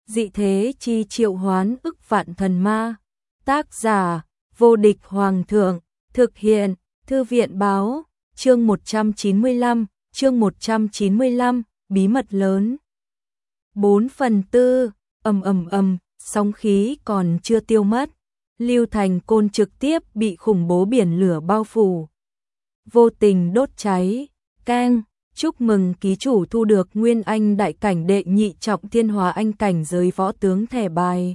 dị thế chi triệu hoán ức vạn thần ma. Tác giả, vô địch hoàng thượng, thực hiện, thư viện báo, chương 195, bí mật lớn. 4/4, sóng khí còn chưa tiêu mất. Lưu Thành Côn trực tiếp bị khủng bố biển lửa bao phủ. Vô tình đốt cháy, keng, chúc mừng ký chủ thu được Nguyên Anh đại cảnh đệ nhị trọng Thiên Hóa Anh cảnh giới võ tướng thẻ bài.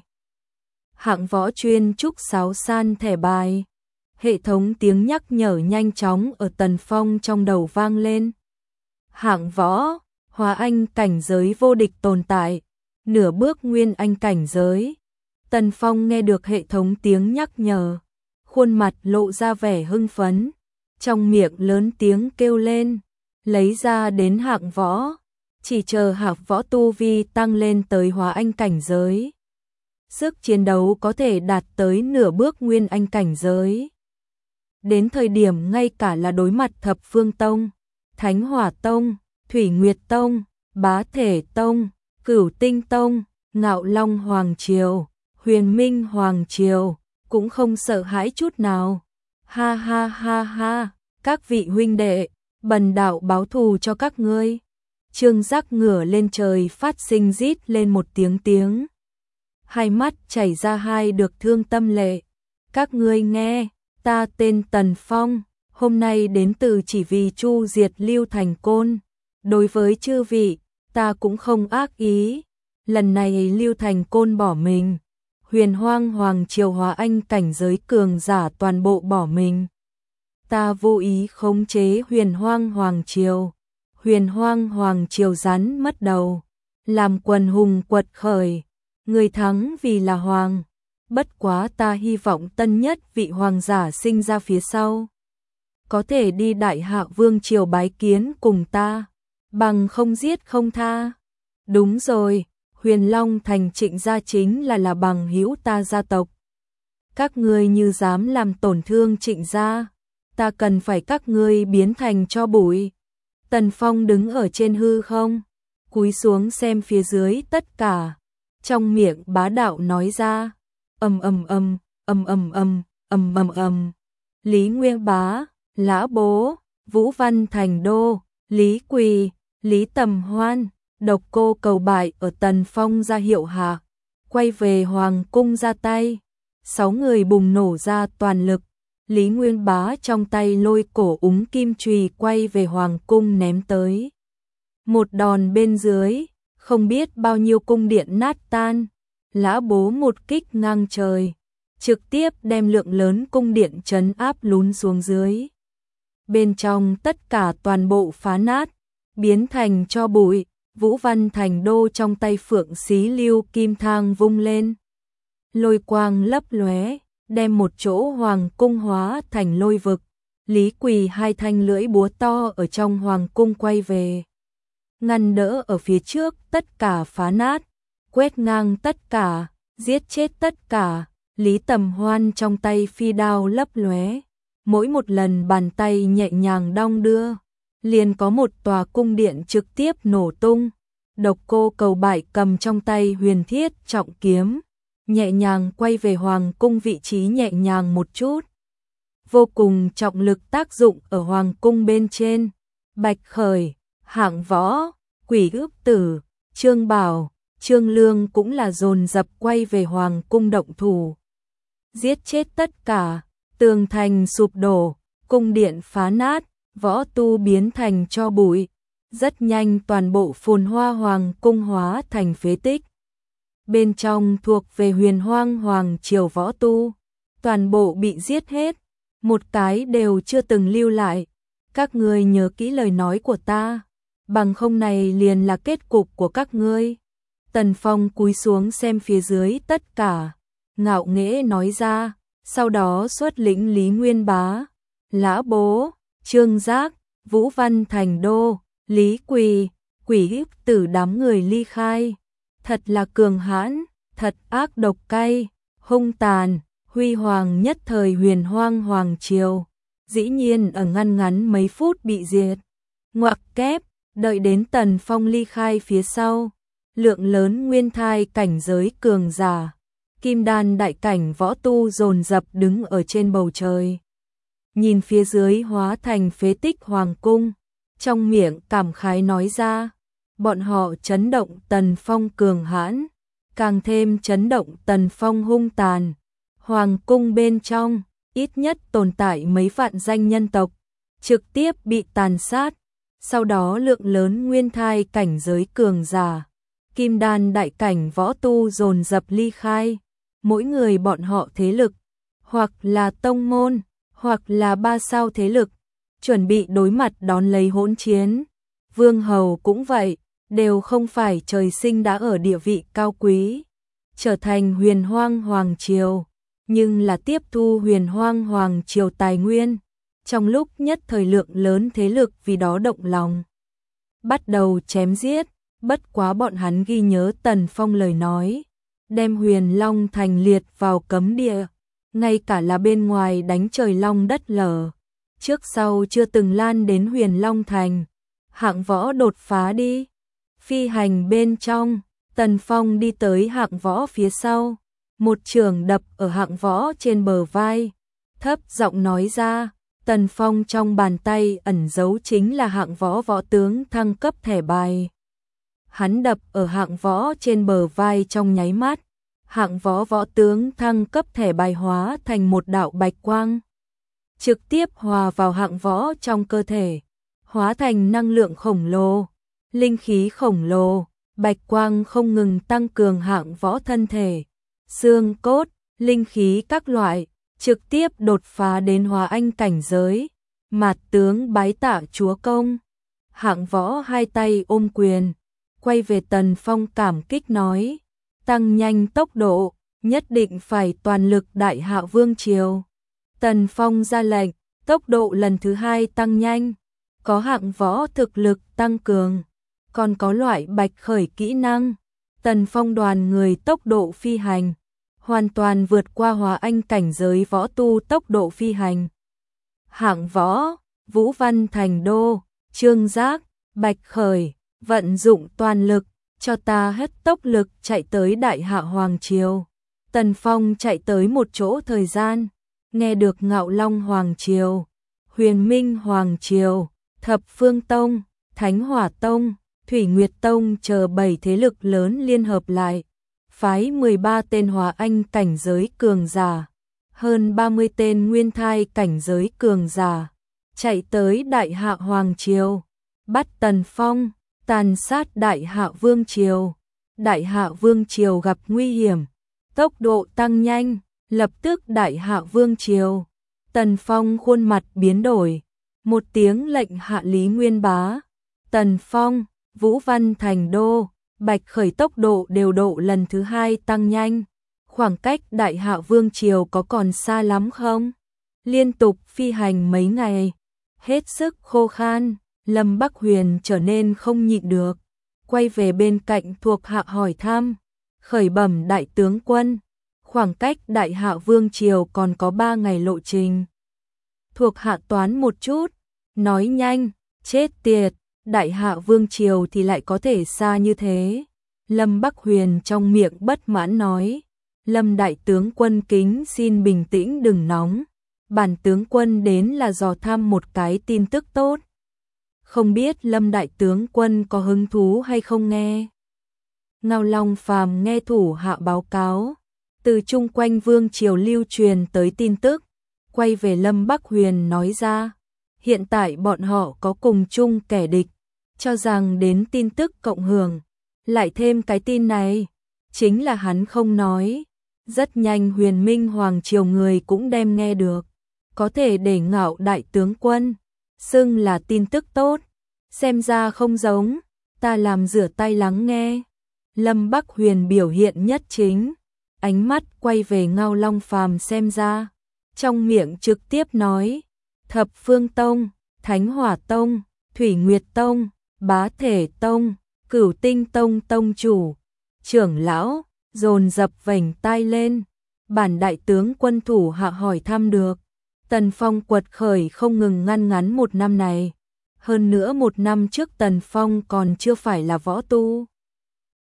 Hạng võ chuyên trúc sáo san thẻ bài. Hệ thống tiếng nhắc nhở nhanh chóng ở Tần Phong trong đầu vang lên. Hạng võ, Hóa Anh cảnh giới vô địch tồn tại, nửa bước Nguyên Anh cảnh giới. Tần Phong nghe được hệ thống tiếng nhắc nhở, khuôn mặt lộ ra vẻ hưng phấn, trong miệng lớn tiếng kêu lên, lấy ra đến hạng võ, chỉ chờ hạng võ tu vi tăng lên tới Hóa Anh cảnh giới. Sức chiến đấu có thể đạt tới nửa bước Nguyên Anh cảnh giới. Đến thời điểm ngay cả là đối mặt Thập Phương Tông, Thánh Hỏa Tông, Thủy Nguyệt Tông, Bá Thể Tông, Cửu Tinh Tông, Ngạo Long Hoàng Triều, Huyền Minh Hoàng Triều, cũng không sợ hãi chút nào. Ha ha ha ha, các vị huynh đệ, bần đạo báo thù cho các ngươi. Trương Giác ngửa lên trời phát sinh rít lên một tiếng. Hai mắt chảy ra hai được thương tâm lệ. Các ngươi nghe, ta tên Tần Phong, hôm nay đến từ chỉ vì chu diệt Lưu Thành Côn. Đối với chư vị, ta cũng không ác ý. Lần này Lưu Thành Côn bỏ mình, Huyền Hoang Hoàng Triều Hóa Anh cảnh giới cường giả toàn bộ bỏ mình. Ta vô ý khống chế Huyền Hoang Hoàng Triều. Huyền Hoang Hoàng Triều rắn mất đầu, làm quần hùng quật khởi, người thắng vì là hoàng. Bất quá ta hy vọng tân nhất vị hoàng giả sinh ra phía sau, có thể đi Đại Hạ Vương Triều bái kiến cùng ta, bằng không giết không tha. Đúng rồi, Huyền Long Thành Trịnh gia chính là bằng hữu ta gia tộc. Các ngươi như dám làm tổn thương Trịnh gia, ta cần phải các ngươi biến thành tro bụi. Tần Phong đứng ở trên hư không, cúi xuống xem phía dưới tất cả, trong miệng bá đạo nói ra, Lý Nguyên Bá, Lã Bố, Vũ Văn Thành Đô, Lý Quỳ, Lý Tầm Hoan, Độc Cô cầu bại ở Tần Phong ra hiệu hạ, quay về hoàng cung ra tay. 6 người bùng nổ ra toàn lực. Lý Nguyên Bá trong tay lôi cổ úng kim chùy quay về hoàng cung ném tới. Một đòn bên dưới, không biết bao nhiêu cung điện nát tan. Lã Bố một kích ngang trời, trực tiếp đem lượng lớn cung điện trấn áp lún xuống dưới. Bên trong tất cả toàn bộ phá nát, biến thành tro bụi. Vũ Văn Thành Đô trong tay phượng xí lưu kim thang vung lên, lôi quang lấp lóe, đem một chỗ hoàng cung hóa thành lôi vực. Lý Quỳ hai thanh lưỡi búa to ở trong hoàng cung quay về, ngăn đỡ ở phía trước tất cả phá nát, quét ngang tất cả, giết chết tất cả. Lý Tầm Hoan trong tay phi đao lấp lóe, mỗi một lần bàn tay nhẹ nhàng đong đưa, liền có một tòa cung điện trực tiếp nổ tung. Độc Cô cầu bại cầm trong tay huyền thiết trọng kiếm, nhẹ nhàng quay về hoàng cung vị trí nhẹ nhàng một chút. Vô cùng trọng lực tác dụng ở hoàng cung bên trên. Bạch Khởi, Hạng Võ, Quỷ Ước Tử, Trương Bảo, Trương Lương cũng là dồn dập quay về hoàng cung động thủ. Giết chết tất cả, tường thành sụp đổ, cung điện phá nát, võ tu biến thành tro bụi. Rất nhanh toàn bộ Phồn Hoa Hoàng cung hóa thành phế tích. Bên trong thuộc về Huyền Hoang Hoàng Triều võ tu, toàn bộ bị giết hết, một cái đều chưa từng lưu lại. Các ngươi nhớ kỹ lời nói của ta, bằng không này liền là kết cục của các ngươi. Tần Phong cúi xuống xem phía dưới tất cả, ngạo nghễ nói ra, sau đó xuất lĩnh Lý Nguyên Bá, Lã Bố, Trương Giác, Vũ Văn Thành Đô, Lý Quỳ, Quỷ Ước Tử đám người ly khai. Thật là cường hãn, thật ác độc cay, hung tàn. Huy hoàng nhất thời Huyền Hoang Hoàng Triều, dĩ nhiên ở ngăn ngắn mấy phút bị diệt. Ngoặc kép, đợi đến Tần Phong ly khai phía sau, lượng lớn nguyên thai cảnh giới cường giả, kim đan đại cảnh võ tu dồn dập đứng ở trên bầu trời. Nhìn phía dưới hóa thành phế tích hoàng cung, trong miệng cảm khái nói ra, bọn họ chấn động Tần Phong cường hãn, càng thêm chấn động Tần Phong hung tàn. Hoàng cung bên trong, ít nhất tồn tại mấy vạn danh nhân tộc, trực tiếp bị tàn sát, sau đó lượng lớn nguyên thai cảnh giới cường giả, kim đan đại cảnh võ tu dồn dập ly khai, mỗi người bọn họ thế lực, hoặc là tông môn, hoặc là 3 sao thế lực, chuẩn bị đối mặt đón lấy hỗn chiến. Vương hầu cũng vậy, đều không phải trời sinh đã ở địa vị cao quý, trở thành huyền hoang hoàng triều, nhưng là tiếp thu huyền hoang hoàng triều tài nguyên. Trong lúc nhất thời lượng lớn thế lực vì đó động lòng, bắt đầu chém giết, bất quá bọn hắn ghi nhớ Tần Phong lời nói, đem Huyền Long Thành liệt vào cấm địa, ngay cả là bên ngoài đánh trời long đất lở, trước sau chưa từng lan đến Huyền Long Thành. Hạng Võ đột phá đi. Phi hành bên trong, Tần Phong đi tới Hạng Võ phía sau, một chưởng đập ở Hạng Võ trên bờ vai, thấp giọng nói ra. Tần Phong trong bàn tay ẩn giấu chính là Hạng Võ võ tướng thăng cấp thẻ bài. Hắn đập ở Hạng Võ trên bờ vai trong nháy mắt, Hạng Võ võ tướng thăng cấp thẻ bài hóa thành một đạo bạch quang, trực tiếp hòa vào Hạng Võ trong cơ thể, hóa thành năng lượng khổng lồ, linh khí khổng lồ, bạch quang không ngừng tăng cường Hạng Võ thân thể, xương cốt, linh khí các loại, trực tiếp đột phá đến hóa anh cảnh giới. Mạt tướng bái tạ chúa công. Hạng Võ hai tay ôm quyền, quay về Tần Phong cảm kích nói, tăng nhanh tốc độ, nhất định phải toàn lực đại hạ vương triều. Tần Phong ra lệnh, tốc độ lần thứ 2 tăng nhanh, có Hạng Võ thực lực tăng cường, còn có loại bạch khởi kỹ năng. Tần Phong đoàn người tốc độ phi hành, hoàn toàn vượt qua hóa anh cảnh giới võ tu tốc độ phi hành. Hạng Võ, Vũ Văn Thành Đô, Trương Giác, Bạch Khởi, vận dụng toàn lực, cho ta hết tốc lực chạy tới Đại Hạ Hoàng Triều. Tần Phong chạy tới một chỗ thời gian, nghe được Ngạo Long Hoàng Triều, Huyền Minh Hoàng Triều, Thập Phương Tông, Thánh Hỏa Tông, Thủy Nguyệt Tông chờ 7 thế lực lớn liên hợp lại, phái 13 tên hóa anh cảnh giới cường giả, hơn 30 tên nguyên thai cảnh giới cường giả, chạy tới Đại Hạ Hoàng Triều, bắt Tần Phong, tàn sát Đại Hạ Vương Triều. Đại Hạ Vương Triều gặp nguy hiểm, tốc độ tăng nhanh, lập tức Đại Hạ Vương Triều. Tần Phong khuôn mặt biến đổi, một tiếng lệnh hạ Lý Nguyên Bá. Tần Phong, Vũ Văn Thành Đô, Bạch Khởi tốc độ đều độ lần thứ 2 tăng nhanh. Khoảng cách Đại Hạ Vương Triều có còn xa lắm không? Liên tục phi hành mấy ngày, hết sức khô khan, Lâm Bắc Huyền trở nên không nhịn được, quay về bên cạnh thuộc hạ hỏi thăm, khởi bẩm đại tướng quân, khoảng cách Đại Hạ Vương Triều còn có 3 ngày lộ trình. Thuộc hạ toán một chút, nói nhanh, chết tiệt, Đại Hạ Vương Triều thì lại có thể xa như thế. Lâm Bắc Huyền trong miệng bất mãn nói, Lâm đại tướng quân kính xin bình tĩnh đừng nóng, bản tướng quân đến là dò thăm một cái tin tức tốt. Không biết Lâm đại tướng quân có hứng thú hay không nghe. Ngao Long Phàm nghe thủ hạ báo cáo, từ chung quanh Vương Triều lưu truyền tới tin tức, quay về Lâm Bắc Huyền nói ra, hiện tại bọn họ có cùng chung kẻ địch, cho rằng đến tin tức cộng hưởng, lại thêm cái tin này, chính là hắn không nói. Rất nhanh Huyền Minh Hoàng Triều người cũng đem nghe được, có thể để Ngạo đại tướng quân xưng là tin tức tốt, xem ra không giống, ta làm rửa tay lắng nghe. Lâm Bắc Huyền biểu hiện nhất chính, ánh mắt quay về Ngao Long Phàm xem ra, trong miệng trực tiếp nói, Thập Phương Tông, Thánh Hỏa Tông, Thủy Nguyệt Tông, Bá Thể Tông, Cửu Tinh Tông tông chủ, trưởng lão, dồn dập vành tai lên, bản đại tướng quân thủ hạ hỏi thăm được. Tần Phong quật khởi không ngừng ngăn ngắn 1 năm này, hơn nữa 1 năm trước Tần Phong còn chưa phải là võ tu.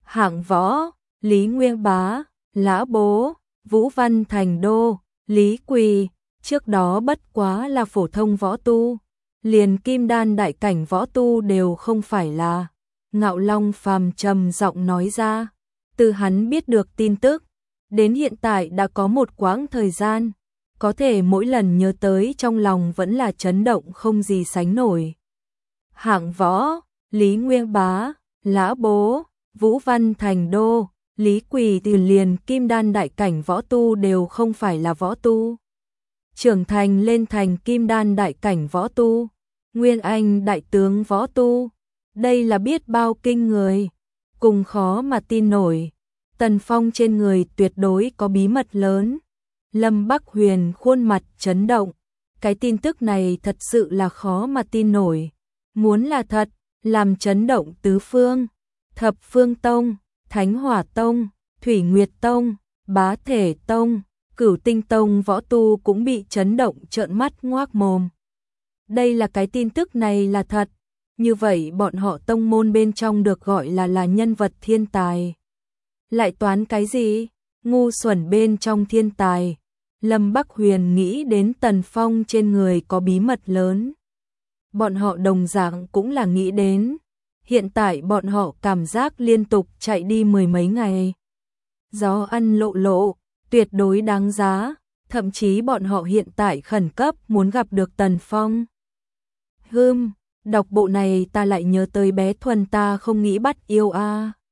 Hạng Võ, Lý Nguyên Bá, Lã Bố, Vũ Văn Thành Đô, Lý Quỳ, trước đó bất quá là phổ thông võ tu, liền kim đan đại cảnh võ tu đều không phải là. Ngạo Long phàm trầm giọng nói ra, từ hắn biết được tin tức, đến hiện tại đã có một quãng thời gian, có thể mỗi lần nhớ tới trong lòng vẫn là chấn động không gì sánh nổi. Hạng Võ, Lý Nguyên Bá, Lã Bố, Vũ Văn Thành Đô, Lý Quỳ từ liền kim đan đại cảnh võ tu đều không phải là võ tu. Trưởng thành lên thành kim đan đại cảnh võ tu, Nguyên Anh đại tướng võ tu, đây là biết bao kinh người, cùng khó mà tin nổi. Tần Phong trên người tuyệt đối có bí mật lớn. Lâm Bắc Huyền khuôn mặt chấn động, cái tin tức này thật sự là khó mà tin nổi. Muốn là thật, làm chấn động tứ phương, Thập Phương Tông, Thánh Hỏa Tông, Thủy Nguyệt Tông, Bá Thể Tông, Cửu Tinh Tông võ tu cũng bị chấn động trợn mắt ngoác mồm. Đây là cái tin tức này là thật, như vậy bọn họ tông môn bên trong được gọi là nhân vật thiên tài. Lại toán cái gì? Ngu xuẩn bên trong thiên tài. Lâm Bắc Huyền nghĩ đến Tần Phong trên người có bí mật lớn. Bọn họ đồng dạng cũng là nghĩ đến. Hiện tại bọn họ cảm giác liên tục chạy đi mười mấy ngày. Gió ăn lộ lộ, tuyệt đối đáng giá. Thậm chí bọn họ hiện tại khẩn cấp muốn gặp được Tần Phong. Đọc bộ này ta lại nhớ tới bé Thuần ta không nghĩ bắt yêu a.